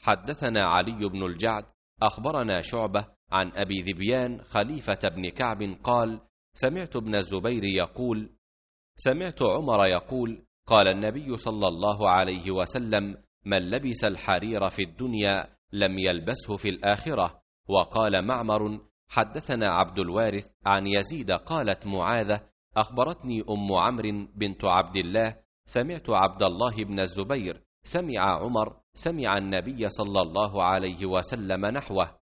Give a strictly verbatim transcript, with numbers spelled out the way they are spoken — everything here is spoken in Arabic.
حدثنا علي بن الجعد أخبرنا شعبة عن أبي ذبيان خليفة بن كعب قال: سمعت ابن الزبير يقول: سمعت عمر يقول: قال النبي صلى الله عليه وسلم: من لبس الحرير في الدنيا لم يلبسه في الآخرة. وقال معمر: حدثنا عبد الوارث عن يزيد قالت معاذة: أخبرتني أم عمرو بنت عبد الله سمعت عبد الله بن الزبير سمع عمر سمع النبي صلى الله عليه وسلم نحوه.